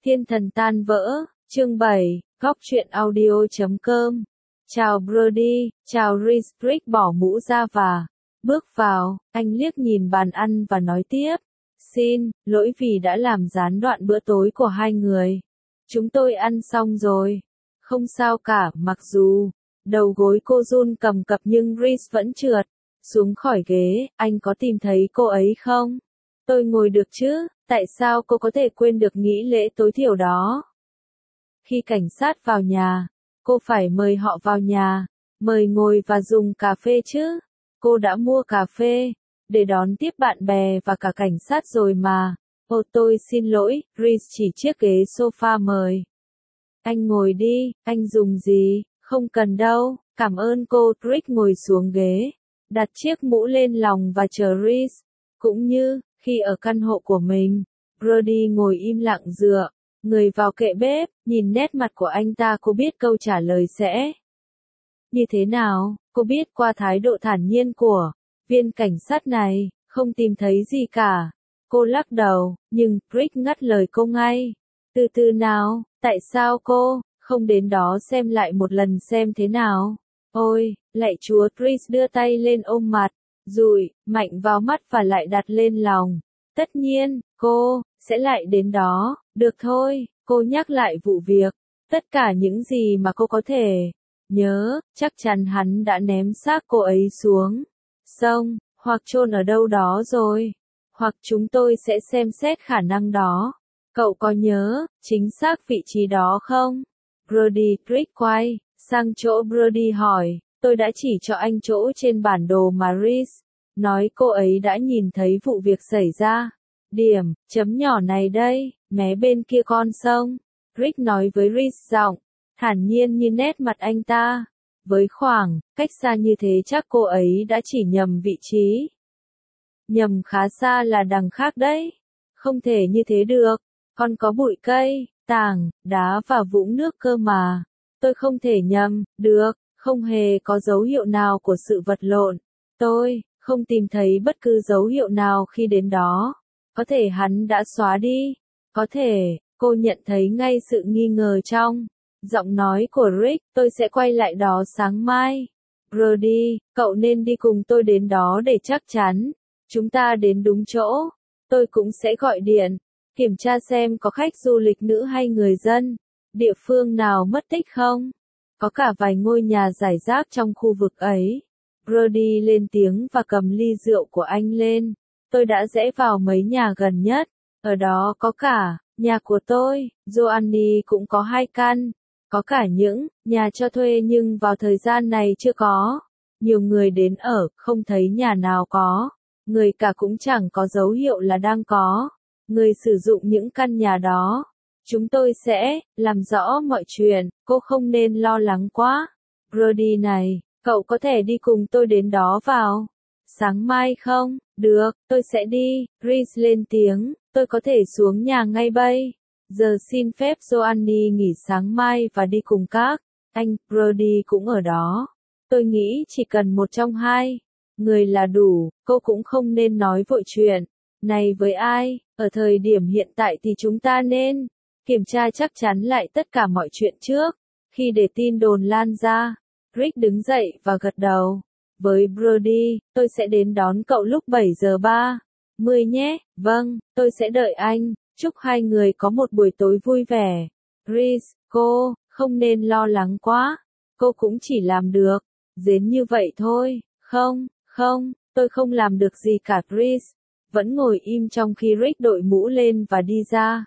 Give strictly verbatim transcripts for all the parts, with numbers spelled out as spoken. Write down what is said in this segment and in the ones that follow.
Thiên thần tan vỡ, chương bảy, góc truyện audio chấm com. Chào Brody, chào Reese. Rick bỏ mũ ra và bước vào, anh liếc nhìn bàn ăn và nói tiếp. Xin lỗi vì đã làm gián đoạn bữa tối của hai người. Chúng tôi ăn xong rồi. Không sao cả, mặc dù đầu gối cô run cầm cập nhưng Reese vẫn trượt xuống khỏi ghế. Anh có tìm thấy cô ấy không? Tôi ngồi được chứ, tại sao cô có thể quên được nghỉ lễ tối thiểu đó? Khi cảnh sát vào nhà, cô phải mời họ vào nhà, mời ngồi và dùng cà phê chứ. Cô đã mua cà phê để đón tiếp bạn bè và cả cảnh sát rồi mà. Ồ, tôi xin lỗi, Reese chỉ chiếc ghế sofa mời. Anh ngồi đi, anh dùng gì? Không cần đâu, cảm ơn cô. Rick ngồi xuống ghế, đặt chiếc mũ lên lòng và chờ Reese. Cũng như khi ở căn hộ của mình, Brody ngồi im lặng dựa người vào kệ bếp, nhìn nét mặt của anh ta. Cô biết câu trả lời sẽ như thế nào. Cô biết qua thái độ thản nhiên của viên cảnh sát này, không tìm thấy gì cả. Cô lắc đầu, nhưng Rick ngắt lời cô ngay. Từ từ nào, tại sao cô không đến đó xem lại một lần xem thế nào? Ôi, lạy Chúa. Reese đưa tay lên ôm mặt, dụi mạnh vào mắt và lại đặt lên lòng. Tất nhiên, cô sẽ lại đến đó. Được thôi, cô nhắc lại vụ việc. Tất cả những gì mà cô có thể nhớ, chắc chắn hắn đã ném xác cô ấy xuống sông, hoặc chôn ở đâu đó rồi. Hoặc chúng tôi sẽ xem xét khả năng đó. Cậu có nhớ chính xác vị trí đó không? Brody. Rick quay sang chỗ Brody hỏi. Tôi đã chỉ cho anh chỗ trên bản đồ mà Reese nói cô ấy đã nhìn thấy vụ việc xảy ra. Điểm chấm nhỏ này đây, mé bên kia con sông. Rick nói với Reese, giọng thản nhiên như nét mặt anh ta. Với khoảng cách xa như thế chắc cô ấy đã chỉ nhầm vị trí. Nhầm khá xa là đằng khác đấy. Không thể như thế được. Còn có bụi cây, tảng đá và vũng nước cơ mà. Tôi không thể nhầm được. Không hề có dấu hiệu nào của sự vật lộn. Tôi không tìm thấy bất cứ dấu hiệu nào khi đến đó. Có thể hắn đã xóa đi. Có thể. Cô nhận thấy ngay sự nghi ngờ trong giọng nói của Rick. Tôi sẽ quay lại đó sáng mai. Brody, cậu nên đi cùng tôi đến đó để chắc chắn chúng ta đến đúng chỗ. Tôi cũng sẽ gọi điện kiểm tra xem có khách du lịch nữ hay người dân địa phương nào mất tích không. Có cả vài ngôi nhà rải rác trong khu vực ấy. Brody lên tiếng và cầm ly rượu của anh lên. Tôi đã rẽ vào mấy nhà gần nhất. Ở đó có cả nhà của tôi. Joanne cũng có hai căn. Có cả những nhà cho thuê nhưng vào thời gian này chưa có nhiều người đến ở. Không thấy nhà nào có người cả, cũng chẳng có dấu hiệu là đang có người sử dụng những căn nhà đó. Chúng tôi sẽ làm rõ mọi chuyện. Cô không nên lo lắng quá. Brody này, cậu có thể đi cùng tôi đến đó vào sáng mai không? Được, tôi sẽ đi. Reese lên tiếng. Tôi có thể xuống nhà ngay bây giờ xin phép Joanne nghỉ sáng mai và đi cùng các anh. Brody cũng ở đó. Tôi nghĩ chỉ cần một trong hai người là đủ. Cô cũng không nên nói vội chuyện này với ai. Ở thời điểm hiện tại thì chúng ta nên kiểm tra chắc chắn lại tất cả mọi chuyện trước khi để tin đồn lan ra. Rick đứng dậy và gật đầu với Brody. Tôi sẽ đến đón cậu lúc bảy giờ ba mươi nhé. Vâng, tôi sẽ đợi anh. Chúc hai người có một buổi tối vui vẻ. Reese, cô không nên lo lắng quá. Cô cũng chỉ làm được đến như vậy thôi. Không, không, tôi không làm được gì cả. Reese vẫn ngồi im trong khi Rick đội mũ lên và đi ra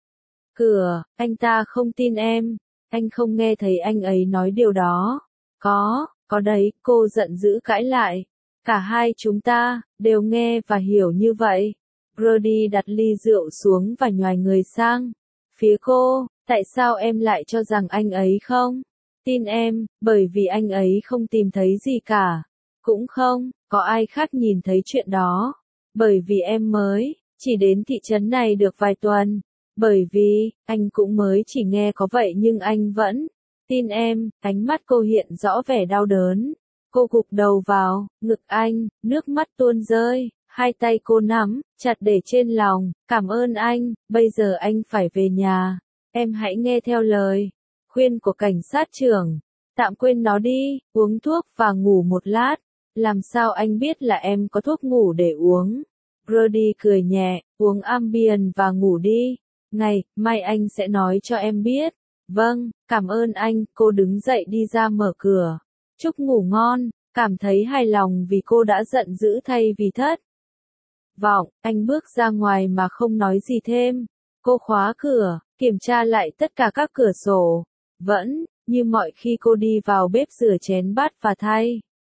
cửa. Anh ta không tin em. Anh không nghe thấy anh ấy nói điều đó. Có, có đấy, cô giận dữ cãi lại. Cả hai chúng ta đều nghe và hiểu như vậy. Brody đặt ly rượu xuống và nhoài người sang phía cô. Tại sao em lại cho rằng anh ấy không tin em? Bởi vì anh ấy không tìm thấy gì cả. Cũng không có ai khác nhìn thấy chuyện đó. Bởi vì em mới chỉ đến thị trấn này được vài tuần. Bởi vì anh cũng mới chỉ nghe có vậy nhưng anh vẫn tin em. Ánh mắt cô hiện rõ vẻ đau đớn. Cô gục đầu vào ngực anh, nước mắt tuôn rơi. Hai tay cô nắm chặt để trên lòng, cảm ơn anh, bây giờ anh phải về nhà. Em hãy nghe theo lời khuyên của cảnh sát trưởng. Tạm quên nó đi, uống thuốc và ngủ một lát. Làm sao anh biết là em có thuốc ngủ để uống? Brody cười nhẹ, uống Ambien và ngủ đi. Ngày mai anh sẽ nói cho em biết. Vâng, cảm ơn anh. Cô đứng dậy đi ra mở cửa. Chúc ngủ ngon. Cảm thấy hài lòng vì cô đã giận dữ thay vì thất vọng, anh bước ra ngoài mà không nói gì thêm. Cô khóa cửa, kiểm tra lại tất cả các cửa sổ. Vẫn, như mọi khi cô đi vào bếp rửa chén bát và thay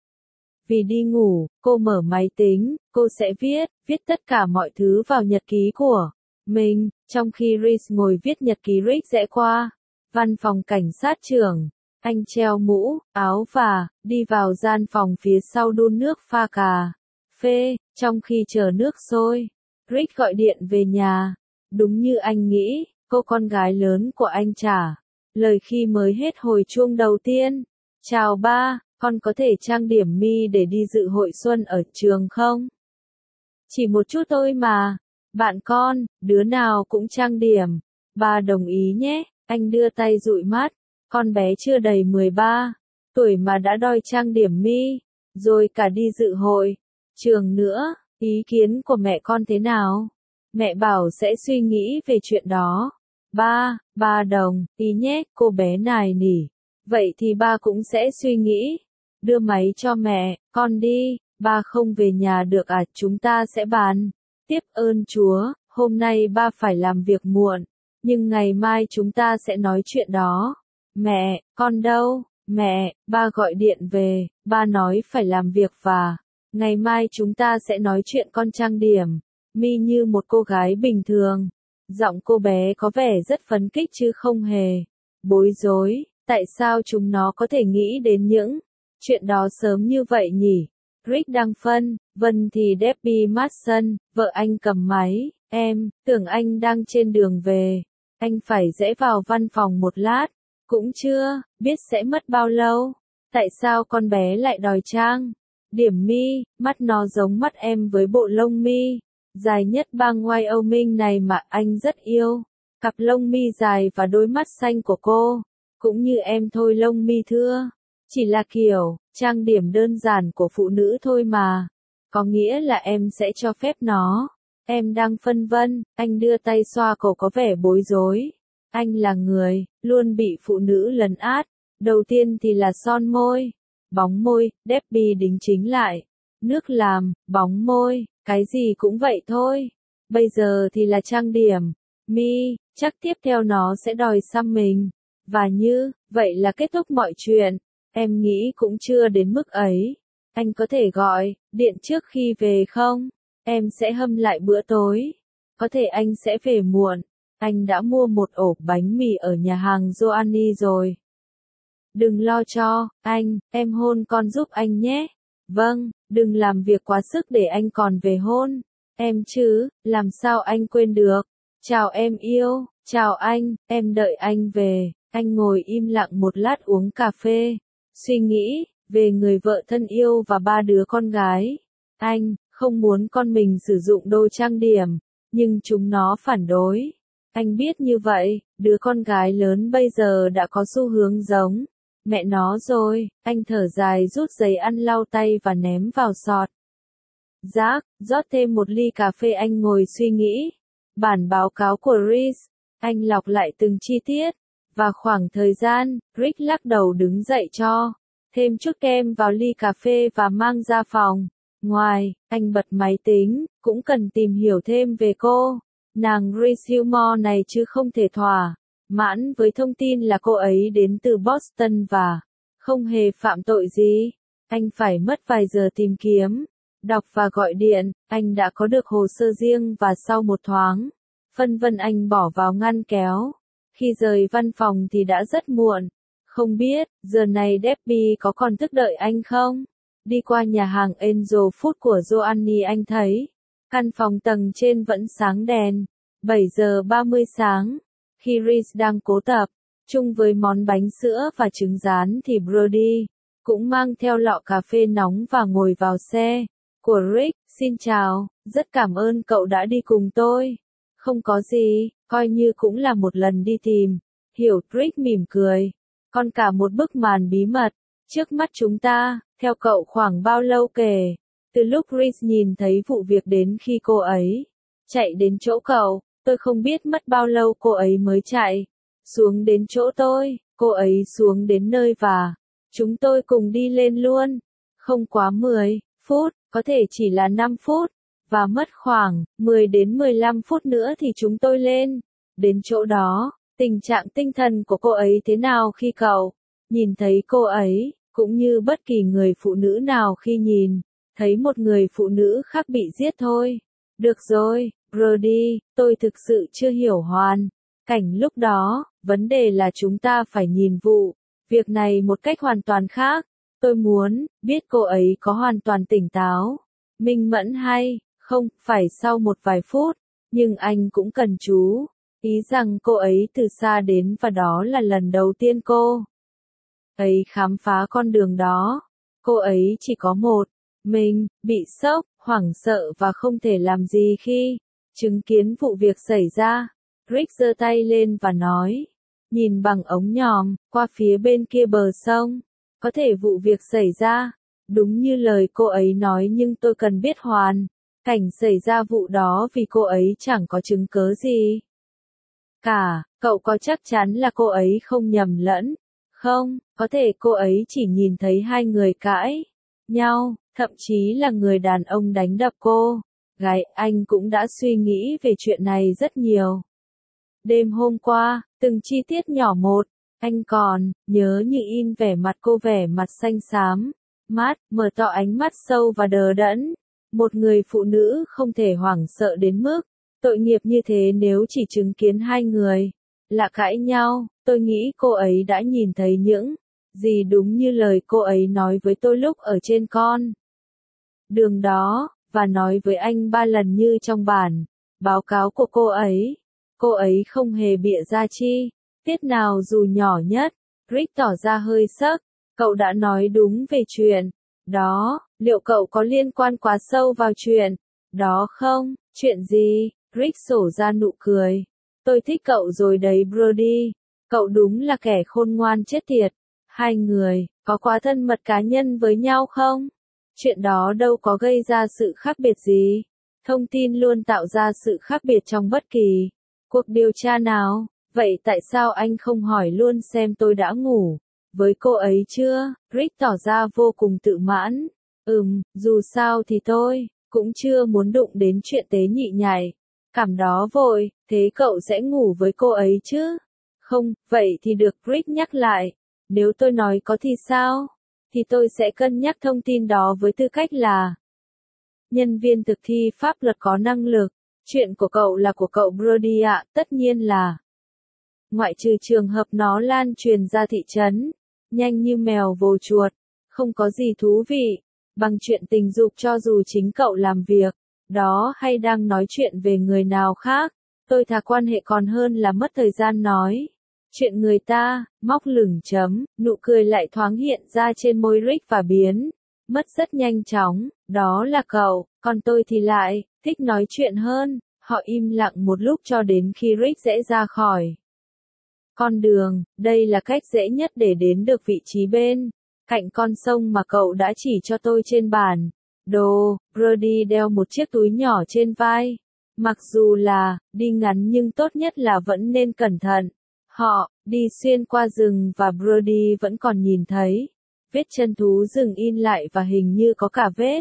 vì đi ngủ, cô mở máy tính, cô sẽ viết, viết tất cả mọi thứ vào nhật ký của mình, trong khi Reese ngồi viết nhật ký. Rick rẽ qua văn phòng cảnh sát trưởng. Anh treo mũ, áo và đi vào gian phòng phía sau đun nước pha cà phê, trong khi chờ nước sôi. Rick gọi điện về nhà. Đúng như anh nghĩ, cô con gái lớn của anh trả lời khi mới hết hồi chuông đầu tiên. Chào ba, con có thể trang điểm mi để đi dự hội xuân ở trường không? Chỉ một chút thôi mà. Bạn con, đứa nào cũng trang điểm. Ba đồng ý nhé. Anh đưa tay dụi mắt. Con bé chưa đầy mười ba tuổi mà đã đòi trang điểm mi, rồi cả đi dự hội trường nữa. Ý kiến của mẹ con thế nào? Mẹ bảo sẽ suy nghĩ về chuyện đó. Ba, ba đồng ý nhé, cô bé nài nỉ. Vậy thì ba cũng sẽ suy nghĩ. Đưa máy cho mẹ, con đi. Ba không về nhà được à? Chúng ta sẽ bàn tiếp. Ơn Chúa, hôm nay ba phải làm việc muộn, nhưng ngày mai chúng ta sẽ nói chuyện đó. Mẹ, con đâu? Mẹ, ba gọi điện về, ba nói phải làm việc và ngày mai chúng ta sẽ nói chuyện. Con trang điểm mi như một cô gái bình thường. Giọng cô bé có vẻ rất phấn khích chứ không hề bối rối. Tại sao chúng nó có thể nghĩ đến những chuyện đó sớm như vậy nhỉ? Rick đang phân vân thì Debbie Mason, vợ anh cầm máy. Em, tưởng anh đang trên đường về. Anh phải rẽ vào văn phòng một lát. Cũng chưa biết sẽ mất bao lâu. Tại sao con bé lại đòi trang điểm mi? Mắt nó giống mắt em với bộ lông mi dài nhất bang Wyoming này mà anh rất yêu. Cặp lông mi dài và đôi mắt xanh của cô. Cũng như em thôi. Lông mi thưa. Chỉ là kiểu trang điểm đơn giản của phụ nữ thôi mà. Có nghĩa là em sẽ cho phép nó. Em đang phân vân. Anh đưa tay xoa cổ có vẻ bối rối. Anh là người luôn bị phụ nữ lấn át. Đầu tiên thì là son môi, bóng môi. Debbie đính chính lại. Nước làm, bóng môi, cái gì cũng vậy thôi. Bây giờ thì là trang điểm mi, chắc tiếp theo nó sẽ đòi xăm mình. Và như vậy là kết thúc mọi chuyện. Em nghĩ cũng chưa đến mức ấy. Anh có thể gọi điện trước khi về không? Em sẽ hâm lại bữa tối. Có thể anh sẽ về muộn. Anh đã mua một ổ bánh mì ở nhà hàng Joanny rồi. Đừng lo cho anh, em hôn con giúp anh nhé. Vâng, đừng làm việc quá sức để anh còn về hôn em chứ. Làm sao anh quên được? Chào em yêu. Chào anh, em đợi anh về. Anh ngồi im lặng một lát uống cà phê, suy nghĩ về người vợ thân yêu và ba đứa con gái. Anh không muốn con mình sử dụng đồ trang điểm, nhưng chúng nó phản đối. Anh biết như vậy, đứa con gái lớn bây giờ đã có xu hướng giống mẹ nó rồi. Anh thở dài rút giấy ăn lau tay và ném vào sọt rác, rót thêm một ly cà phê. Anh ngồi suy nghĩ bản báo cáo của Reese. Anh lọc lại từng chi tiết và khoảng thời gian. Rick lắc đầu đứng dậy cho thêm chút kem vào ly cà phê và mang ra phòng ngoài. Anh bật máy tính, cũng cần tìm hiểu thêm về cô nàng Reese Gilmore này chứ không thể thỏa mãn với thông tin là cô ấy đến từ Boston và không hề phạm tội gì. Anh phải mất vài giờ tìm kiếm, đọc và gọi điện. Anh đã có được hồ sơ riêng và sau một thoáng phân vân anh bỏ vào ngăn kéo. Khi rời văn phòng thì đã rất muộn. Không biết, giờ này Debbie có còn thức đợi anh không? Đi qua nhà hàng Angel Food của Joanny anh thấy căn phòng tầng trên vẫn sáng đèn. bảy giờ ba mươi sáng. Khi Reese đang cố tập chung với món bánh sữa và trứng rán thì Brody cũng mang theo lọ cà phê nóng và ngồi vào xe của Rick, xin chào, rất cảm ơn cậu đã đi cùng tôi. Không có gì, coi như cũng là một lần đi tìm. Hiểu, Rick mỉm cười. Còn cả một bức màn bí mật, trước mắt chúng ta, theo cậu khoảng bao lâu kể? Từ lúc Rick nhìn thấy vụ việc đến khi cô ấy chạy đến chỗ cậu, tôi không biết mất bao lâu cô ấy mới chạy xuống đến chỗ tôi, cô ấy xuống đến nơi và chúng tôi cùng đi lên luôn. Không quá mười phút, có thể chỉ là năm phút, và mất khoảng mười đến mười lăm phút nữa thì chúng tôi lên đến chỗ đó. Tình trạng tinh thần của cô ấy thế nào khi cậu nhìn thấy cô ấy, cũng như bất kỳ người phụ nữ nào khi nhìn thấy một người phụ nữ khác bị giết thôi. Được rồi, Brody, tôi thực sự chưa hiểu hoàn cảnh lúc đó, vấn đề là chúng ta phải nhìn vụ việc này một cách hoàn toàn khác. Tôi muốn biết cô ấy có hoàn toàn tỉnh táo, minh mẫn hay không phải sau một vài phút, nhưng anh cũng cần chú ý rằng cô ấy từ xa đến và đó là lần đầu tiên cô ấy khám phá con đường đó. Cô ấy chỉ có một mình, bị sốc, hoảng sợ và không thể làm gì khi chứng kiến vụ việc xảy ra. Rick giơ tay lên và nói, nhìn bằng ống nhòm, qua phía bên kia bờ sông. Có thể vụ việc xảy ra, đúng như lời cô ấy nói, nhưng tôi cần biết hoàn cảnh xảy ra vụ đó vì cô ấy chẳng có chứng cớ gì cả. Cậu có chắc chắn là cô ấy không nhầm lẫn? Không, có thể cô ấy chỉ nhìn thấy hai người cãi nhau, thậm chí là người đàn ông đánh đập cô gái. Anh cũng đã suy nghĩ về chuyện này rất nhiều. Đêm hôm qua, từng chi tiết nhỏ một, anh còn nhớ như in vẻ mặt cô, vẻ mặt xanh xám, mát, mở to ánh mắt sâu và đờ đẫn. Một người phụ nữ không thể hoảng sợ đến mức tội nghiệp như thế nếu chỉ chứng kiến hai người lạ cãi nhau. Tôi nghĩ cô ấy đã nhìn thấy những gì đúng như lời cô ấy nói với tôi lúc ở trên con đường đó, và nói với anh ba lần như trong bản báo cáo của cô ấy. Cô ấy không hề bịa ra chi tiết nào dù nhỏ nhất. Rick tỏ ra hơi sốc. Cậu đã nói đúng về chuyện đó, liệu cậu có liên quan quá sâu vào chuyện đó không? Chuyện gì? Rick xổ ra nụ cười. Tôi thích cậu rồi đấy Brody. Cậu đúng là kẻ khôn ngoan chết tiệt. Hai người có quá thân mật cá nhân với nhau không? Chuyện đó đâu có gây ra sự khác biệt gì. Thông tin luôn tạo ra sự khác biệt trong bất kỳ cuộc điều tra nào. Vậy tại sao anh không hỏi luôn xem tôi đã ngủ với cô ấy chưa? Rick tỏ ra vô cùng tự mãn. Ừm, dù sao thì tôi cũng chưa muốn đụng đến chuyện tế nhị nhạy cảm đó vội. Thế cậu sẽ ngủ với cô ấy chứ? Không, vậy thì được. Rick nhắc lại. Nếu tôi nói có thì sao? Thì tôi sẽ cân nhắc thông tin đó với tư cách là nhân viên thực thi pháp luật có năng lực. Chuyện của cậu là của cậu Brody ạ, tất nhiên là. Ngoại trừ trường hợp nó lan truyền ra thị trấn, nhanh như mèo vồ chuột, không có gì thú vị bằng chuyện tình dục, cho dù chính cậu làm việc đó hay đang nói chuyện về người nào khác. Tôi thà quan hệ còn hơn là mất thời gian nói chuyện người ta. Móc lửng chấm, nụ cười lại thoáng hiện ra trên môi Rick và biến mất rất nhanh chóng. Đó là cậu, còn tôi thì lại thích nói chuyện hơn. Họ im lặng một lúc cho đến khi Rick rẽ ra khỏi con đường. Đây là cách dễ nhất để đến được vị trí bên cạnh con sông mà cậu đã chỉ cho tôi trên bản đồ. Brody đeo một chiếc túi nhỏ trên vai. Mặc dù là đi ngắn nhưng tốt nhất là vẫn nên cẩn thận. Họ đi xuyên qua rừng và Brody vẫn còn nhìn thấy vết chân thú rừng in lại và hình như có cả vết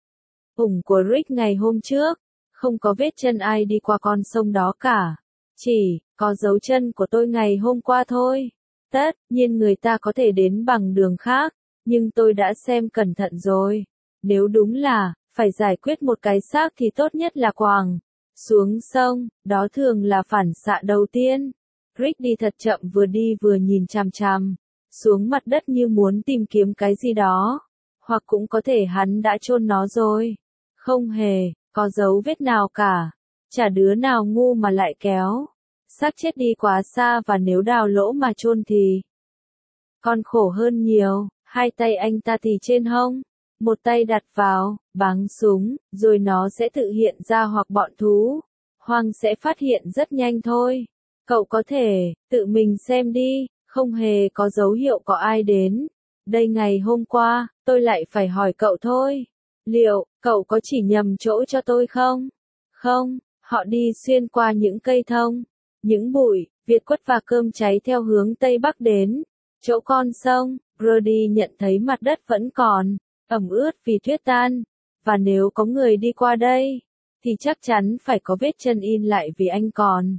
ủng của Rick ngày hôm trước. Không có vết chân ai đi qua con sông đó cả. Chỉ có dấu chân của tôi ngày hôm qua thôi. Tất nhiên người ta có thể đến bằng đường khác, nhưng tôi đã xem cẩn thận rồi. Nếu đúng là phải giải quyết một cái xác thì tốt nhất là quàng xuống sông. Đó thường là phản xạ đầu tiên. Rick đi thật chậm, vừa đi vừa nhìn chằm chằm xuống mặt đất như muốn tìm kiếm cái gì đó. Hoặc cũng có thể hắn đã chôn nó rồi. Không hề có dấu vết nào cả. Chả đứa nào ngu mà lại kéo xác chết đi quá xa, và nếu đào lỗ mà chôn thì còn khổ hơn nhiều. Hai tay anh ta thì trên hông, Một tay đặt vào, báng súng, rồi nó sẽ tự hiện ra hoặc bọn thú hoang sẽ phát hiện rất nhanh thôi. Cậu có thể tự mình xem đi, không hề có dấu hiệu có ai đến. Đây ngày hôm qua, tôi lại phải hỏi cậu thôi. Liệu, cậu có chỉ nhầm chỗ cho tôi không? Không, họ đi xuyên qua những cây thông, những bụi, việt quất và cơm cháy theo hướng Tây Bắc đến. Chỗ con sông, Brody nhận thấy mặt đất vẫn còn ẩm ướt vì tuyết tan. Và nếu có người đi qua đây, thì chắc chắn phải có vết chân in lại vì anh còn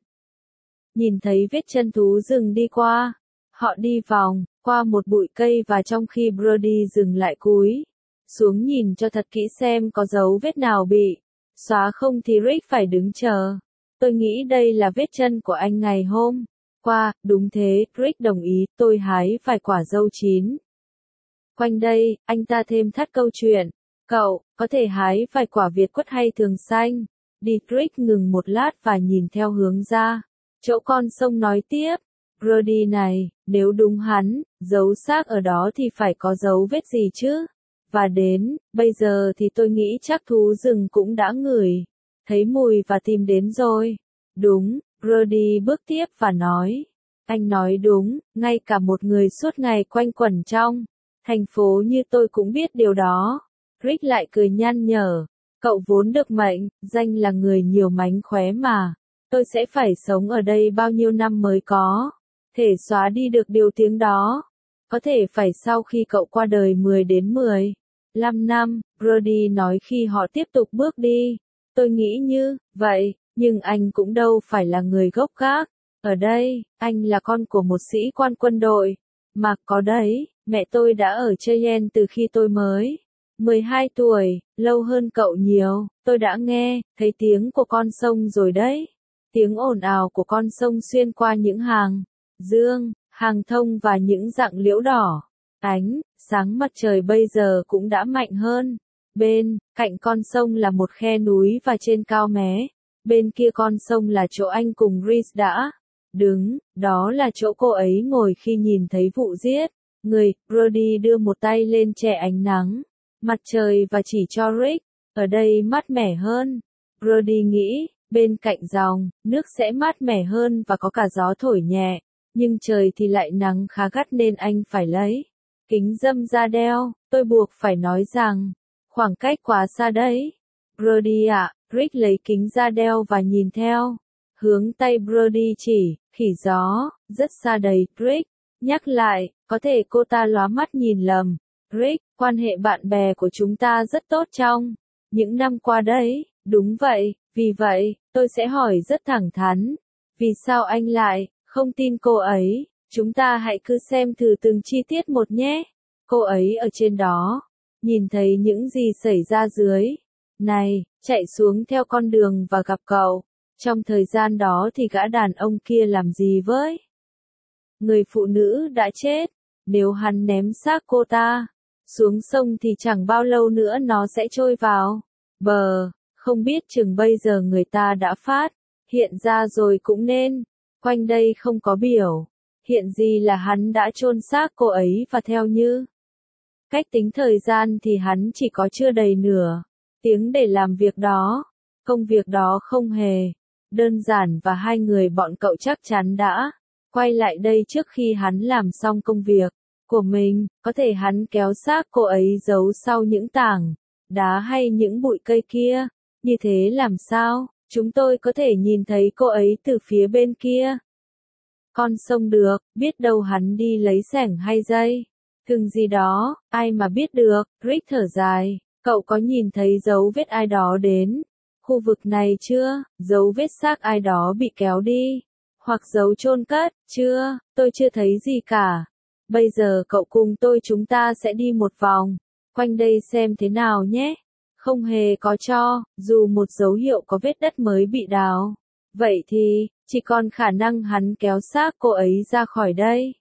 nhìn thấy vết chân thú rừng đi qua. Họ đi vòng qua một bụi cây và trong khi Brody dừng lại cúi xuống nhìn cho thật kỹ xem có dấu vết nào bị xóa không thì Rick phải đứng chờ. Tôi nghĩ đây là vết chân của anh ngày hôm qua. Đúng thế, Rick đồng ý, tôi hái vài quả dâu chín quanh đây. Anh ta thêm thắt câu chuyện. Cậu có thể hái vài quả việt quất hay thường xanh. Dietrich ngừng một lát và nhìn theo hướng ra chỗ con sông nói tiếp. Brody này, nếu đúng hắn giấu xác ở đó thì phải có dấu vết gì chứ? Và đến bây giờ thì tôi nghĩ chắc thú rừng cũng đã ngửi thấy mùi và tìm đến rồi. Đúng, Brody bước tiếp và nói. Anh nói đúng, ngay cả một người suốt ngày quanh quẩn trong thành phố như tôi cũng biết điều đó. Rick lại cười nhăn nhở. Cậu vốn được mệnh danh là người nhiều mánh khóe mà. Tôi sẽ phải sống ở đây bao nhiêu năm mới có thể xóa đi được điều tiếng đó. Có thể phải sau khi cậu qua đời mười đến mười lăm năm, Brody nói khi họ tiếp tục bước đi. Tôi nghĩ như vậy, nhưng anh cũng đâu phải là người gốc gác. Ở đây, anh là con của một sĩ quan quân đội. Mà có đấy, mẹ tôi đã ở Cheyenne từ khi tôi mới mười hai tuổi, lâu hơn cậu nhiều. Tôi đã nghe thấy tiếng của con sông rồi đấy. Tiếng ồn ào của con sông xuyên qua những hàng dương, hàng thông và những rặng liễu đỏ. Ánh sáng mặt trời bây giờ cũng đã mạnh hơn. Bên cạnh con sông là một khe núi và trên cao mé bên kia con sông là chỗ anh cùng Reese đã đứng. Đó là chỗ cô ấy ngồi khi nhìn thấy vụ giết người. Brody đưa một tay lên che ánh nắng mặt trời và chỉ cho Rick. Ở đây mát mẻ hơn. Brody nghĩ, bên cạnh dòng nước sẽ mát mẻ hơn và có cả gió thổi nhẹ. Nhưng trời thì lại nắng khá gắt nên anh phải lấy kính râm ra đeo. Tôi buộc phải nói rằng, khoảng cách quá xa đấy. Brody ạ, Rick lấy kính ra đeo và nhìn theo hướng tay Brody chỉ. Khỉ gió, rất xa đấy. Rick nhắc lại, có thể cô ta lóa mắt nhìn lầm. Rick, quan hệ bạn bè của chúng ta rất tốt trong những năm qua đấy. Đúng vậy, vì vậy, tôi sẽ hỏi rất thẳng thắn. Vì sao anh lại không tin cô ấy? Chúng ta hãy cứ xem thử từng chi tiết một nhé. Cô ấy ở trên đó, nhìn thấy những gì xảy ra dưới này, chạy xuống theo con đường và gặp cậu. Trong thời gian đó thì gã đàn ông kia làm gì với người phụ nữ đã chết? Nếu hắn ném xác cô ta xuống sông thì chẳng bao lâu nữa nó sẽ trôi vào bờ. Không biết chừng bây giờ người ta đã phát hiện ra rồi cũng nên. Quanh đây không có biểu hiện gì là hắn đã chôn xác cô ấy và theo như cách tính thời gian thì hắn chỉ có chưa đầy nửa tiếng để làm việc đó. Công việc đó không hề đơn giản và hai người bọn cậu chắc chắn đã quay lại đây trước khi hắn làm xong công việc của mình. Có thể hắn kéo xác cô ấy giấu sau những tảng đá hay những bụi cây kia. Như thế làm sao chúng tôi có thể nhìn thấy cô ấy từ phía bên kia con sông được? Biết đâu hắn đi lấy xẻng hay dây thừng gì đó, ai mà biết được. Rick thở dài. Cậu có nhìn thấy dấu vết ai đó đến khu vực này chưa? Dấu vết xác ai đó bị kéo đi hoặc dấu chôn cất? Chưa, tôi chưa thấy gì cả. Bây giờ cậu cùng tôi chúng ta sẽ đi một vòng quanh đây xem thế nào nhé. Không hề có cho dù một dấu hiệu có vết đất mới bị đào. Vậy thì chỉ còn khả năng hắn kéo xác cô ấy ra khỏi đây,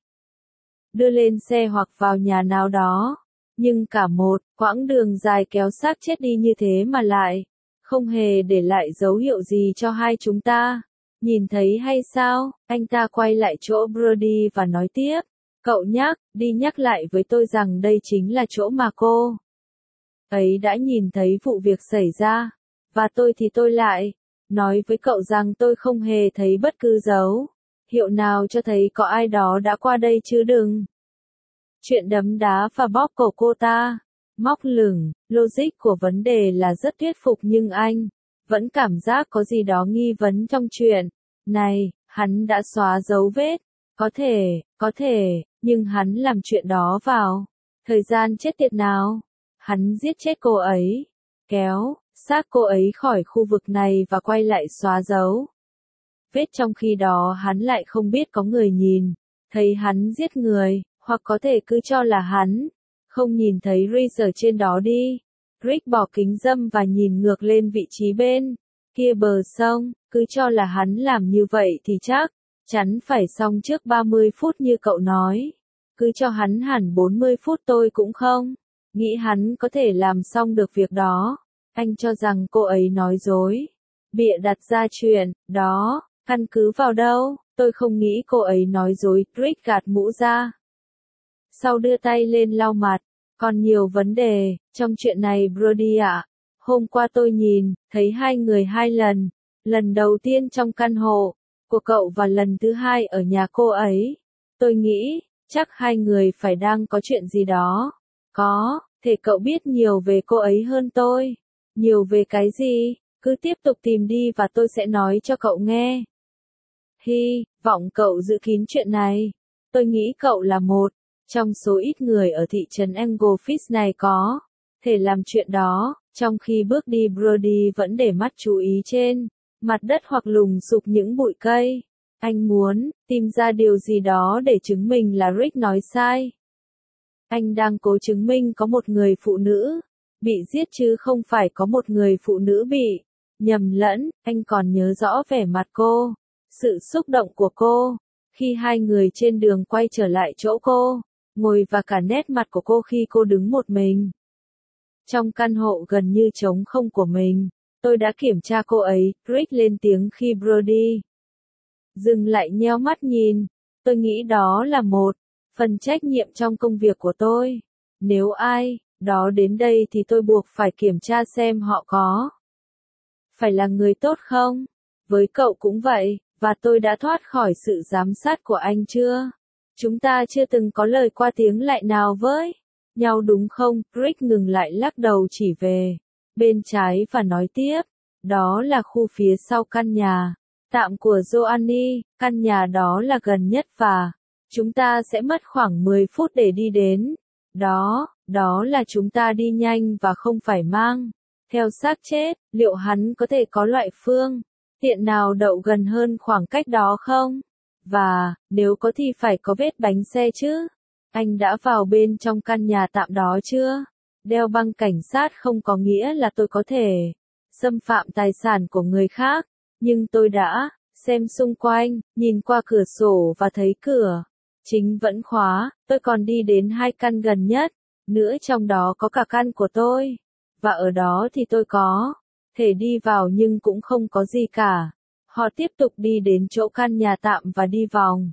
đưa lên xe hoặc vào nhà nào đó. Nhưng cả một quãng đường dài kéo xác chết đi như thế mà lại không hề để lại dấu hiệu gì cho hai chúng ta nhìn thấy hay sao? Anh ta quay lại chỗ Brody và nói tiếp. Cậu nhắc đi nhắc lại với tôi rằng đây chính là chỗ mà cô ấy đã nhìn thấy vụ việc xảy ra, và tôi thì tôi lại nói với cậu rằng tôi không hề thấy bất cứ dấu hiệu nào cho thấy có ai đó đã qua đây chứ đừng. Chuyện đấm đá và bóp cổ cô ta, móc lửng, logic của vấn đề là rất thuyết phục nhưng anh vẫn cảm giác có gì đó nghi vấn trong chuyện này. Hắn đã xóa dấu vết, có thể, có thể, nhưng hắn làm chuyện đó vào thời gian chết tiệt nào? Hắn giết chết cô ấy, kéo xác cô ấy khỏi khu vực này và quay lại xóa dấu vết, trong khi đó hắn lại không biết có người nhìn thấy hắn giết người, hoặc có thể cứ cho là hắn không nhìn thấy Reese ở trên đó đi. Rick bỏ kính râm và nhìn ngược lên vị trí bên kia bờ sông, cứ cho là hắn làm như vậy thì chắc chắn phải xong trước ba mươi phút như cậu nói. Cứ cho hắn hẳn bốn mươi phút tôi cũng không nghĩ hắn có thể làm xong được việc đó. Anh cho rằng cô ấy nói dối, bịa đặt ra chuyện đó, căn cứ vào đâu? Tôi không nghĩ cô ấy nói dối. Rick gạt mũ ra, sau đưa tay lên lau mặt. Còn nhiều vấn đề trong chuyện này Brody ạ. Hôm qua tôi nhìn thấy hai người hai lần. Lần đầu tiên trong căn hộ của cậu và lần thứ hai ở nhà cô ấy. Tôi nghĩ chắc hai người phải đang có chuyện gì đó. Có thể cậu biết nhiều về cô ấy hơn tôi. Nhiều về cái gì? Cứ tiếp tục tìm đi và tôi sẽ nói cho cậu nghe. Hy vọng cậu giữ kín chuyện này. Tôi nghĩ cậu là một trong số ít người ở thị trấn Englefish này có thể làm chuyện đó. Trong khi bước đi Brody vẫn để mắt chú ý trên mặt đất hoặc lùng sục những bụi cây. Anh muốn tìm ra điều gì đó để chứng minh là Rick nói sai. Anh đang cố chứng minh có một người phụ nữ bị giết chứ không phải có một người phụ nữ bị nhầm lẫn. Anh còn nhớ rõ vẻ mặt cô, sự xúc động của cô khi hai người trên đường quay trở lại chỗ cô ngồi, và cả nét mặt của cô khi cô đứng một mình trong căn hộ gần như trống không của mình. Tôi đã kiểm tra cô ấy. Rick lên tiếng khi Brody dừng lại nheo mắt nhìn. Tôi nghĩ đó là một phần trách nhiệm trong công việc của tôi. Nếu ai đó đến đây thì tôi buộc phải kiểm tra xem họ có phải là người tốt không. Với cậu cũng vậy, và tôi đã thoát khỏi sự giám sát của anh chưa? Chúng ta chưa từng có lời qua tiếng lại nào với nhau đúng không? Rick ngừng lại, lắc đầu chỉ về bên trái và nói tiếp. Đó là khu phía sau căn nhà tạm của Joanny. Căn nhà đó là gần nhất và chúng ta sẽ mất khoảng mười phút để đi đến đó. Đó là chúng ta đi nhanh và không phải mang theo xác chết. Liệu hắn có thể có loại phương tiện nào đậu gần hơn khoảng cách đó không? Và, nếu có thì phải có vết bánh xe chứ? Anh đã vào bên trong căn nhà tạm đó chưa? Đeo băng cảnh sát không có nghĩa là tôi có thể xâm phạm tài sản của người khác, nhưng tôi đã xem xung quanh, nhìn qua cửa sổ và thấy cửa chính vẫn khóa. Tôi còn đi đến hai căn gần nhất nữa, trong đó có cả căn của tôi, và ở đó thì tôi có thể đi vào nhưng cũng không có gì cả. Họ tiếp tục đi đến chỗ căn nhà tạm và đi vòng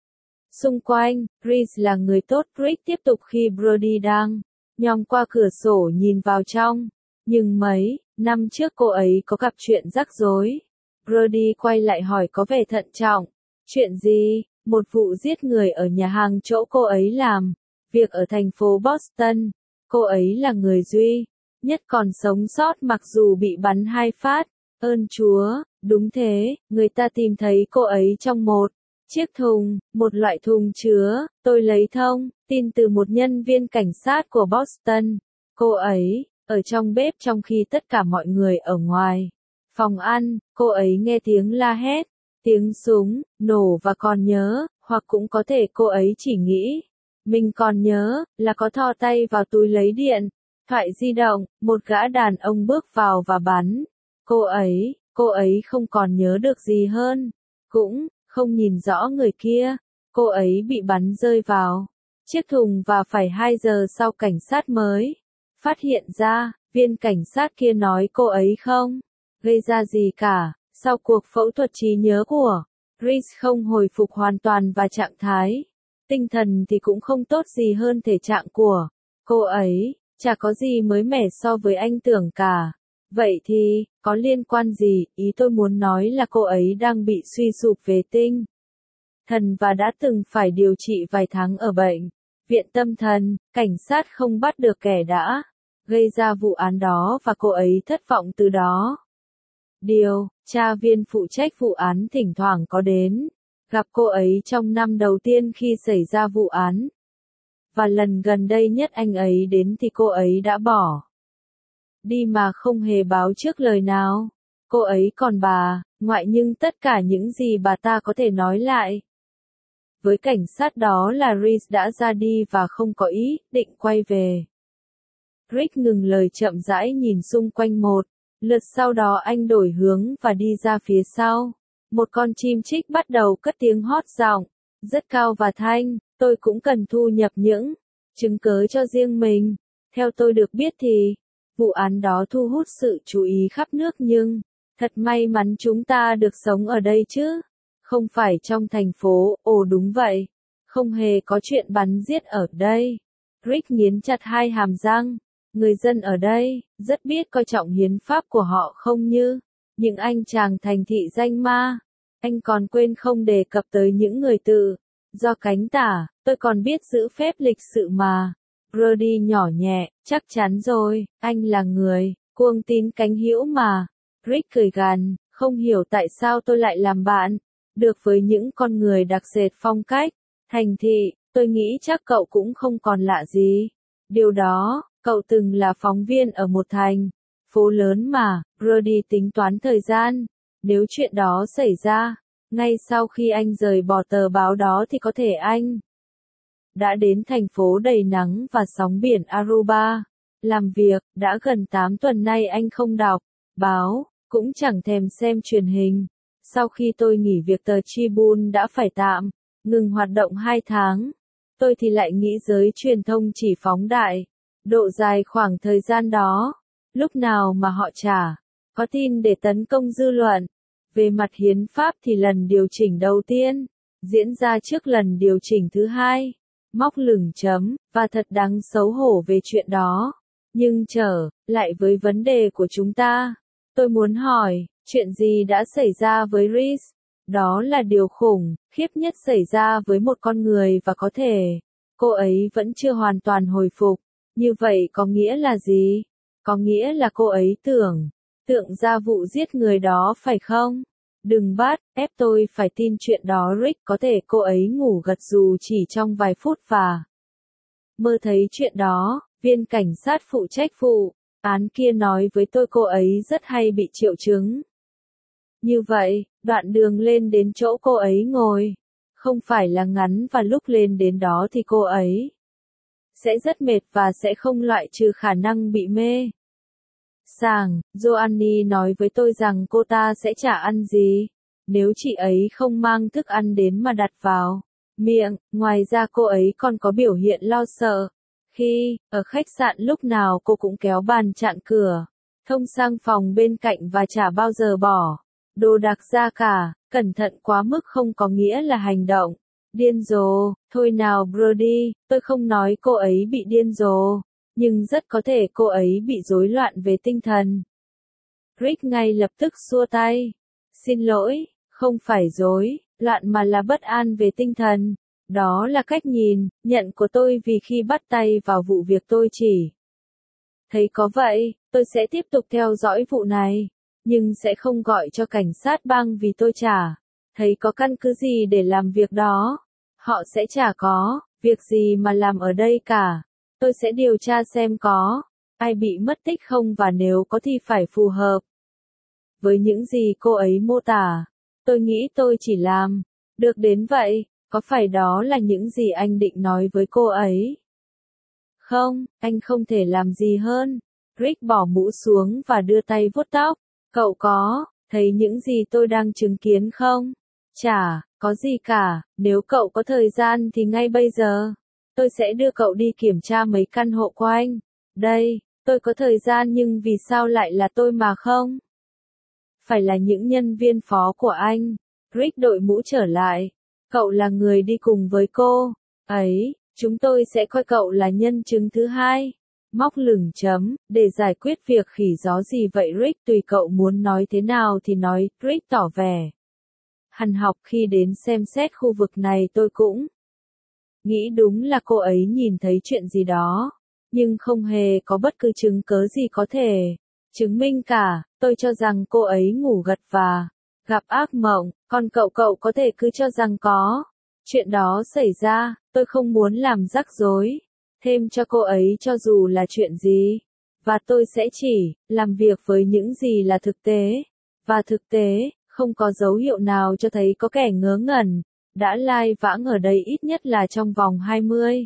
xung quanh. Reese là người tốt, Rick tiếp tục khi Brody đang nhòm qua cửa sổ nhìn vào trong. Nhưng mấy năm trước cô ấy có gặp chuyện rắc rối. Brody quay lại hỏi có vẻ thận trọng. Chuyện gì? Một vụ giết người ở nhà hàng chỗ cô ấy làm việc ở thành phố Boston. Cô ấy là người duy nhất còn sống sót mặc dù bị bắn hai phát. Ơn Chúa, đúng thế, người ta tìm thấy cô ấy trong một chiếc thùng, một loại thùng chứa. Tôi lấy thông tin từ một nhân viên cảnh sát của Boston. Cô ấy ở trong bếp trong khi tất cả mọi người ở ngoài phòng ăn. Cô ấy nghe tiếng la hét, tiếng súng nổ và còn nhớ, hoặc cũng có thể cô ấy chỉ nghĩ mình còn nhớ là có thò tay vào túi lấy điện thoại di động. Một gã đàn ông bước vào và bắn cô ấy. Cô ấy không còn nhớ được gì hơn, cũng không nhìn rõ người kia. Cô ấy bị bắn rơi vào chiếc thùng và phải hai giờ sau cảnh sát mới phát hiện ra. Viên cảnh sát kia nói cô ấy không gây ra gì cả. Sau cuộc phẫu thuật trí nhớ của Reese không hồi phục hoàn toàn và trạng thái tinh thần thì cũng không tốt gì hơn thể trạng của cô ấy. Chả có gì mới mẻ so với anh tưởng cả. Vậy thì, có liên quan gì? Ý tôi muốn nói là cô ấy đang bị suy sụp về tinh thần và đã từng phải điều trị vài tháng ở bệnh viện tâm thần. Cảnh sát không bắt được kẻ đã gây ra vụ án đó và cô ấy thất vọng từ đó. Điều tra viên phụ trách vụ án thỉnh thoảng có đến gặp cô ấy trong năm đầu tiên khi xảy ra vụ án. Và lần gần đây nhất anh ấy đến thì cô ấy đã bỏ đi mà không hề báo trước lời nào. Cô ấy còn bà ngoại nhưng tất cả những gì bà ta có thể nói lại với cảnh sát đó là Reese đã ra đi và không có ý định quay về. Rick ngừng lời chậm rãi nhìn xung quanh một lượt, sau đó anh đổi hướng và đi ra phía sau. Một con chim chích bắt đầu cất tiếng hót giọng rất cao và thanh. Tôi cũng cần thu nhập những chứng cớ cho riêng mình. Theo tôi được biết thì vụ án đó thu hút sự chú ý khắp nước, nhưng thật may mắn chúng ta được sống ở đây chứ. Không phải trong thành phố. Ồ đúng vậy. Không hề có chuyện bắn giết ở đây. Rick nghiến chặt hai hàm răng. Người dân ở đây rất biết coi trọng hiến pháp của họ, không như những anh chàng thành thị danh ma. Anh còn quên không đề cập tới những người tự do cánh tả. Tôi còn biết giữ phép lịch sự mà. Brody nhỏ nhẹ, chắc chắn rồi, anh là người cuồng tín cánh hữu mà. Rick cười gằn, không hiểu tại sao tôi lại làm bạn được với những con người đặc sệt phong cách thành thị. Tôi nghĩ chắc cậu cũng không còn lạ gì điều đó. Cậu từng là phóng viên ở một thành phố lớn mà. Brody tính toán thời gian. Nếu chuyện đó xảy ra ngay sau khi anh rời bỏ tờ báo đó thì có thể anh đã đến thành phố đầy nắng và sóng biển Aruba làm việc. Đã gần tám tuần nay anh không đọc báo, cũng chẳng thèm xem truyền hình. Sau khi tôi nghỉ việc, tờ Tribune đã phải tạm ngừng hoạt động hai tháng. Tôi thì lại nghĩ giới truyền thông chỉ phóng đại độ dài khoảng thời gian đó. Lúc nào mà họ chả có tin để tấn công dư luận. Về mặt hiến pháp thì lần điều chỉnh đầu tiên diễn ra trước lần điều chỉnh thứ hai. Móc lửng chấm, và thật đáng xấu hổ về chuyện đó. Nhưng trở lại với vấn đề của chúng ta. Tôi muốn hỏi, chuyện gì đã xảy ra với Reese? Đó là điều khủng khiếp nhất xảy ra với một con người và có thể cô ấy vẫn chưa hoàn toàn hồi phục. Như vậy có nghĩa là gì? Có nghĩa là cô ấy tưởng tượng ra vụ giết người đó phải không? Đừng bắt ép tôi phải tin chuyện đó Rick. Có thể cô ấy ngủ gật dù chỉ trong vài phút và mơ thấy chuyện đó. Viên cảnh sát phụ trách vụ án kia nói với tôi cô ấy rất hay bị triệu chứng như vậy. Đoạn đường lên đến chỗ cô ấy ngồi không phải là ngắn và lúc lên đến đó thì cô ấy sẽ rất mệt và sẽ không loại trừ khả năng bị mê sảng. Joanny nói với tôi rằng cô ta sẽ chả ăn gì nếu chị ấy không mang thức ăn đến mà đặt vào miệng. Ngoài ra cô ấy còn có biểu hiện lo sợ khi ở khách sạn, lúc nào cô cũng kéo bàn chặn cửa thông sang phòng bên cạnh và chả bao giờ bỏ đồ đạc ra cả. Cẩn thận quá mức không có nghĩa là hành động điên rồ. Thôi nào Brody, tôi không nói cô ấy bị điên rồ, nhưng rất có thể cô ấy bị rối loạn về tinh thần. Rick ngay lập tức xua tay. Xin lỗi, không phải rối loạn mà là bất an về tinh thần. Đó là cách nhìn nhận của tôi, vì khi bắt tay vào vụ việc tôi chỉ thấy có vậy. Tôi sẽ tiếp tục theo dõi vụ này, nhưng sẽ không gọi cho cảnh sát bang vì tôi chả thấy có căn cứ gì để làm việc đó. Họ sẽ chả có việc gì mà làm ở đây cả. Tôi sẽ điều tra xem có ai bị mất tích không và nếu có thì phải phù hợp với những gì cô ấy mô tả. Tôi nghĩ tôi chỉ làm được đến vậy. Có phải đó là những gì anh định nói với cô ấy? Không, anh không thể làm gì hơn. Rick bỏ mũ xuống và đưa tay vuốt tóc. Cậu có thấy những gì tôi đang chứng kiến không? Chả có gì cả. Nếu cậu có thời gian thì ngay bây giờ tôi sẽ đưa cậu đi kiểm tra mấy căn hộ của anh. Đây, tôi có thời gian, nhưng vì sao lại là tôi mà không phải là những nhân viên phó của anh? Rick đội mũ trở lại. Cậu là người đi cùng với cô ấy. Chúng tôi sẽ coi cậu là nhân chứng thứ hai. Móc lửng chấm, để giải quyết việc khỉ gió gì vậy Rick, tùy cậu muốn nói thế nào thì nói, Rick tỏ vẻ. Hằn học khi đến xem xét khu vực này tôi cũng nghĩ đúng là cô ấy nhìn thấy chuyện gì đó, nhưng không hề có bất cứ chứng cớ gì có thể chứng minh cả. Tôi cho rằng cô ấy ngủ gật và gặp ác mộng, còn cậu cậu có thể cứ cho rằng có chuyện đó xảy ra. Tôi không muốn làm rắc rối thêm cho cô ấy cho dù là chuyện gì, và tôi sẽ chỉ làm việc với những gì là thực tế, và thực tế không có dấu hiệu nào cho thấy có kẻ ngớ ngẩn đã lai vãng ở đây ít nhất là trong vòng hai mươi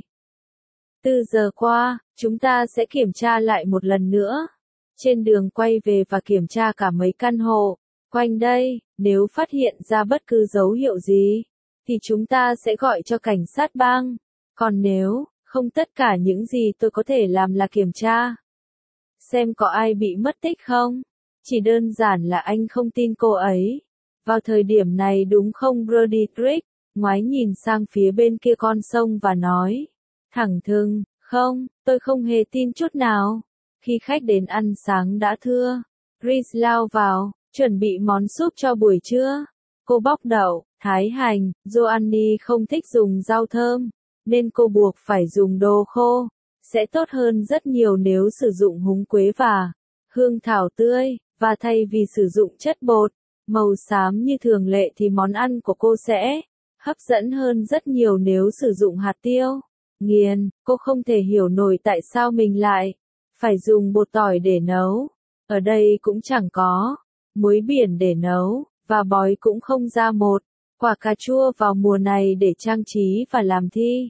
tư giờ qua. Chúng ta sẽ kiểm tra lại một lần nữa trên đường quay về và kiểm tra cả mấy căn hộ quanh đây. Nếu phát hiện ra bất cứ dấu hiệu gì thì chúng ta sẽ gọi cho cảnh sát bang. Còn nếu không, tất cả những gì tôi có thể làm là kiểm tra xem có ai bị mất tích không. Chỉ đơn giản là anh không tin cô ấy vào thời điểm này đúng không Brody? Rick ngoái nhìn sang phía bên kia con sông và nói thẳng thừng, không, tôi không hề tin chút nào. Khi khách đến ăn sáng đã thưa, Rick lao vào, chuẩn bị món súp cho buổi trưa. Cô bóc đậu, thái hành, Joanne không thích dùng rau thơm, nên cô buộc phải dùng đồ khô. Sẽ tốt hơn rất nhiều nếu sử dụng húng quế và hương thảo tươi, và thay vì sử dụng chất bột màu xám như thường lệ thì món ăn của cô sẽ hấp dẫn hơn rất nhiều nếu sử dụng hạt tiêu nghiền. Cô không thể hiểu nổi tại sao mình lại phải dùng bột tỏi để nấu. Ở đây cũng chẳng có muối biển để nấu, và bói cũng không ra một quả cà chua vào mùa này để trang trí và làm thi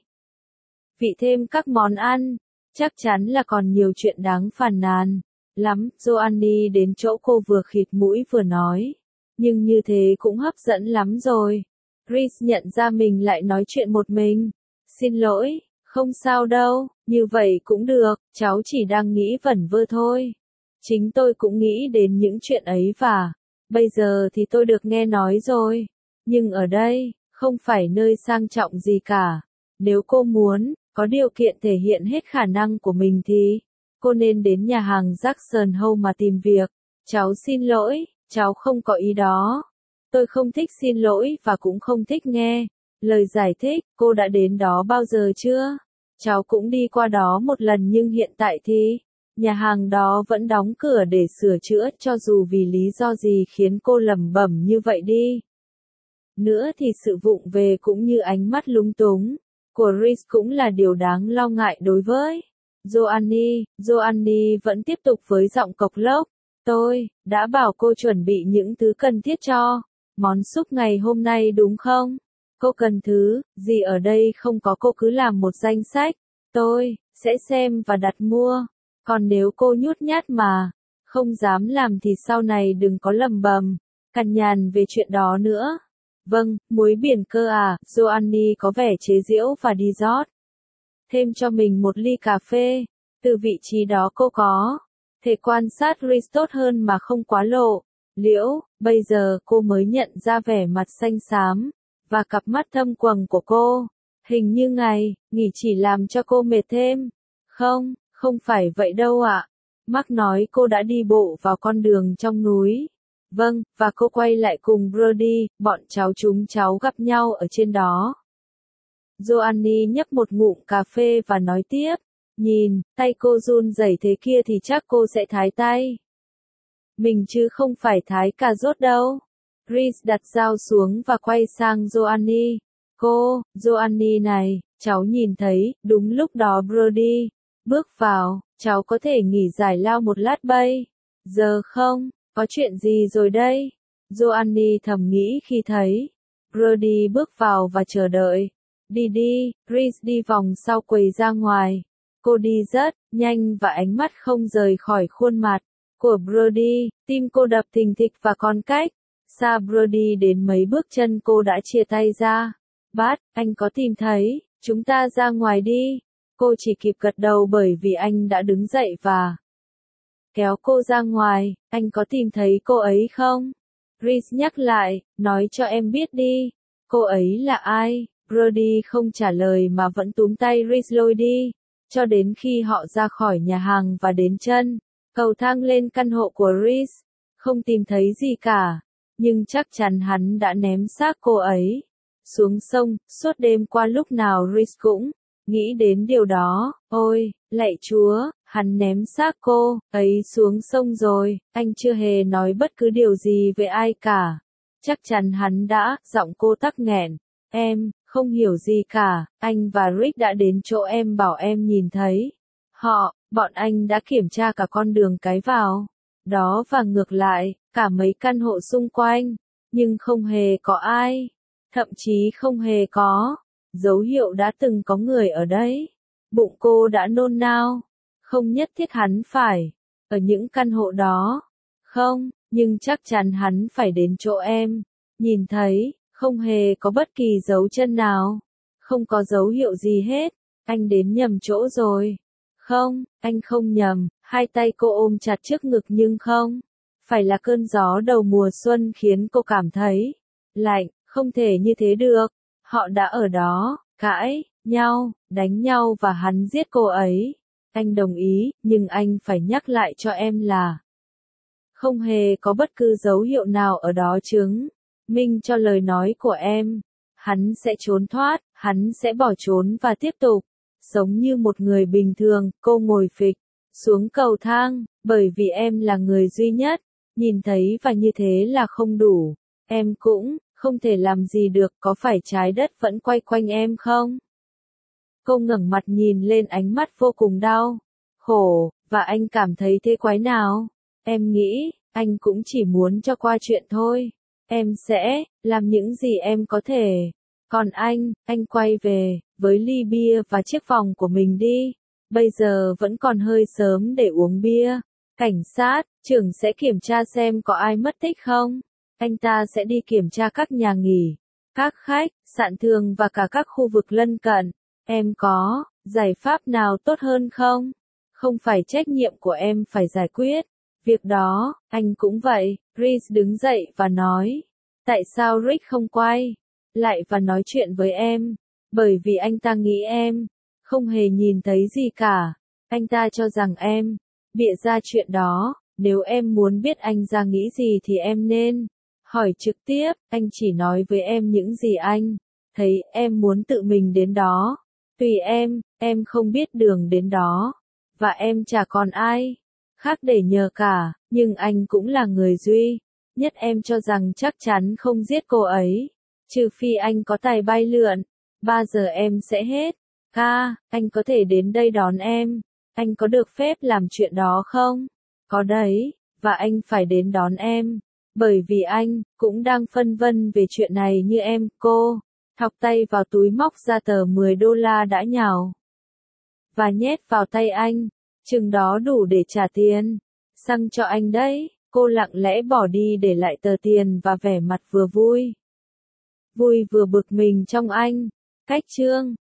vị thêm các món ăn. Chắc chắn là còn nhiều chuyện đáng phàn nàn lắm. Joanne đến chỗ cô vừa khịt mũi vừa nói, nhưng như thế cũng hấp dẫn lắm rồi. Chris nhận ra mình lại nói chuyện một mình. Xin lỗi, không sao đâu, như vậy cũng được, cháu chỉ đang nghĩ vẩn vơ thôi. Chính tôi cũng nghĩ đến những chuyện ấy và bây giờ thì tôi được nghe nói rồi. Nhưng ở đây, không phải nơi sang trọng gì cả. Nếu cô muốn có điều kiện thể hiện hết khả năng của mình thì cô nên đến nhà hàng Jackson Hole mà tìm việc. Cháu xin lỗi, cháu không có ý đó. Tôi không thích xin lỗi và cũng không thích nghe lời giải thích. Cô đã đến đó bao giờ chưa? Cháu cũng đi qua đó một lần nhưng hiện tại thì nhà hàng đó vẫn đóng cửa để sửa chữa, cho dù vì lý do gì khiến cô lẩm bẩm như vậy đi nữa thì sự vụng về cũng như ánh mắt lúng túng của Reese cũng là điều đáng lo ngại đối với Joanne. Joanne vẫn tiếp tục với giọng cộc lốc. Tôi đã bảo cô chuẩn bị những thứ cần thiết cho món súp ngày hôm nay đúng không? Cô cần thứ gì ở đây không có cô cứ làm một danh sách. Tôi sẽ xem và đặt mua. Còn nếu cô nhút nhát mà không dám làm thì sau này đừng có lầm bầm cằn nhằn về chuyện đó nữa. Vâng, muối biển cơ à? Joanne có vẻ chế giễu và đi rót thêm cho mình một ly cà phê. Từ vị trí đó cô có thể quan sát Reese tốt hơn mà không quá lộ liễu. Bây giờ cô mới nhận ra vẻ mặt xanh xám và cặp mắt thâm quầng của cô. Hình như ngày nghỉ chỉ làm cho cô mệt thêm. Không, không phải vậy đâu ạ. Mark nói cô đã đi bộ vào con đường trong núi. Vâng, và cô quay lại cùng Brody, bọn cháu chúng cháu gặp nhau ở trên đó. Joanne nhấp một ngụm cà phê và nói tiếp. Nhìn, tay cô run rẩy thế kia thì chắc cô sẽ thái tay mình chứ không phải thái cà rốt đâu. Reese đặt dao xuống và quay sang Joanne. Cô, Joanne này, cháu nhìn thấy, đúng lúc đó Brody bước vào. Cháu có thể nghỉ giải lao một lát bây giờ không? Có chuyện gì rồi đây? Joanne thầm nghĩ khi thấy Brody bước vào và chờ đợi. Đi đi, Reese đi vòng sau quầy ra ngoài. Cô đi rất nhanh và ánh mắt không rời khỏi khuôn mặt của Brody. Tim cô đập thình thịch và còn cách xa Brody đến mấy bước chân cô đã chia tay ra. Bát, anh có tìm thấy? Chúng ta ra ngoài đi. Cô chỉ kịp gật đầu bởi vì anh đã đứng dậy và kéo cô ra ngoài. Anh có tìm thấy cô ấy không? Reese nhắc lại, nói cho em biết đi. Cô ấy là ai? Brody không trả lời mà vẫn túm tay Reese lôi đi. cho đến khi họ ra khỏi nhà hàng và đến chân cầu thang lên căn hộ của Reese, không tìm thấy gì cả, nhưng chắc chắn hắn đã ném xác cô ấy xuống sông. Suốt đêm qua lúc nào Reese cũng nghĩ đến điều đó. Ôi, lạy Chúa, hắn ném xác cô ấy xuống sông rồi. Anh chưa hề nói bất cứ điều gì với ai cả. Chắc chắn hắn đã. Giọng cô tắc nghẹn. Em không hiểu gì cả. Anh và Rick đã đến chỗ em bảo em nhìn thấy. Họ, bọn anh đã kiểm tra cả con đường cái vào đó và ngược lại, cả mấy căn hộ xung quanh, nhưng không hề có ai. Thậm chí không hề có dấu hiệu đã từng có người ở đấy. Bụng cô đã nôn nao. Không nhất thiết hắn phải ở những căn hộ đó. Không, nhưng chắc chắn hắn phải đến chỗ em nhìn thấy. Không hề có bất kỳ dấu chân nào. Không có dấu hiệu gì hết. Anh đến nhầm chỗ rồi. Không, anh không nhầm. Hai tay cô ôm chặt trước ngực nhưng không. Phải là cơn gió đầu mùa xuân khiến cô cảm thấy lạnh. Không thể như thế được. Họ đã ở đó, cãi nhau, đánh nhau và hắn giết cô ấy. Anh đồng ý, nhưng anh phải nhắc lại cho em là không hề có bất cứ dấu hiệu nào ở đó chứng minh cho lời nói của em. Hắn sẽ trốn thoát, hắn sẽ bỏ trốn và tiếp tục sống như một người bình thường. Cô ngồi phịch xuống cầu thang, bởi vì em là người duy nhất nhìn thấy và như thế là không đủ. Em cũng không thể làm gì được, có phải trái đất vẫn quay quanh em không? Cô ngẩng mặt nhìn lên, ánh mắt vô cùng đau khổ, và anh cảm thấy thế quái nào? Em nghĩ, anh cũng chỉ muốn cho qua chuyện thôi. Em sẽ làm những gì em có thể. Còn anh, anh quay về với ly bia và chiếc vòng của mình đi. Bây giờ vẫn còn hơi sớm để uống bia. Cảnh sát, trưởng sẽ kiểm tra xem có ai mất tích không. Anh ta sẽ đi kiểm tra các nhà nghỉ, các khách sạn thường và cả các khu vực lân cận. Em có giải pháp nào tốt hơn không? Không phải trách nhiệm của em phải giải quyết việc đó. Anh cũng vậy. Reese đứng dậy và nói. Tại sao Rick không quay lại và nói chuyện với em? Bởi vì anh ta nghĩ em không hề nhìn thấy gì cả. Anh ta cho rằng em bịa ra chuyện đó. Nếu em muốn biết anh ra nghĩ gì thì em nên hỏi trực tiếp. Anh chỉ nói với em những gì anh thấy. Em muốn tự mình đến đó. Tùy em, em không biết đường đến đó. Và em chả còn ai khác để nhờ cả. Nhưng anh cũng là người duy nhất em cho rằng chắc chắn không giết cô ấy. Trừ phi anh có tài bay lượn. Ba giờ em sẽ hết. Ca, anh có thể đến đây đón em. Anh có được phép làm chuyện đó không? Có đấy, và anh phải đến đón em. Bởi vì anh cũng đang phân vân về chuyện này như em. Cô thọc tay vào túi móc ra tờ mười đô la đã nhào và nhét vào tay anh. Chừng đó đủ để trả tiền xăng cho anh đấy. Cô lặng lẽ bỏ đi để lại tờ tiền và vẻ mặt vừa vui vui vừa bực mình trong anh. Cách chương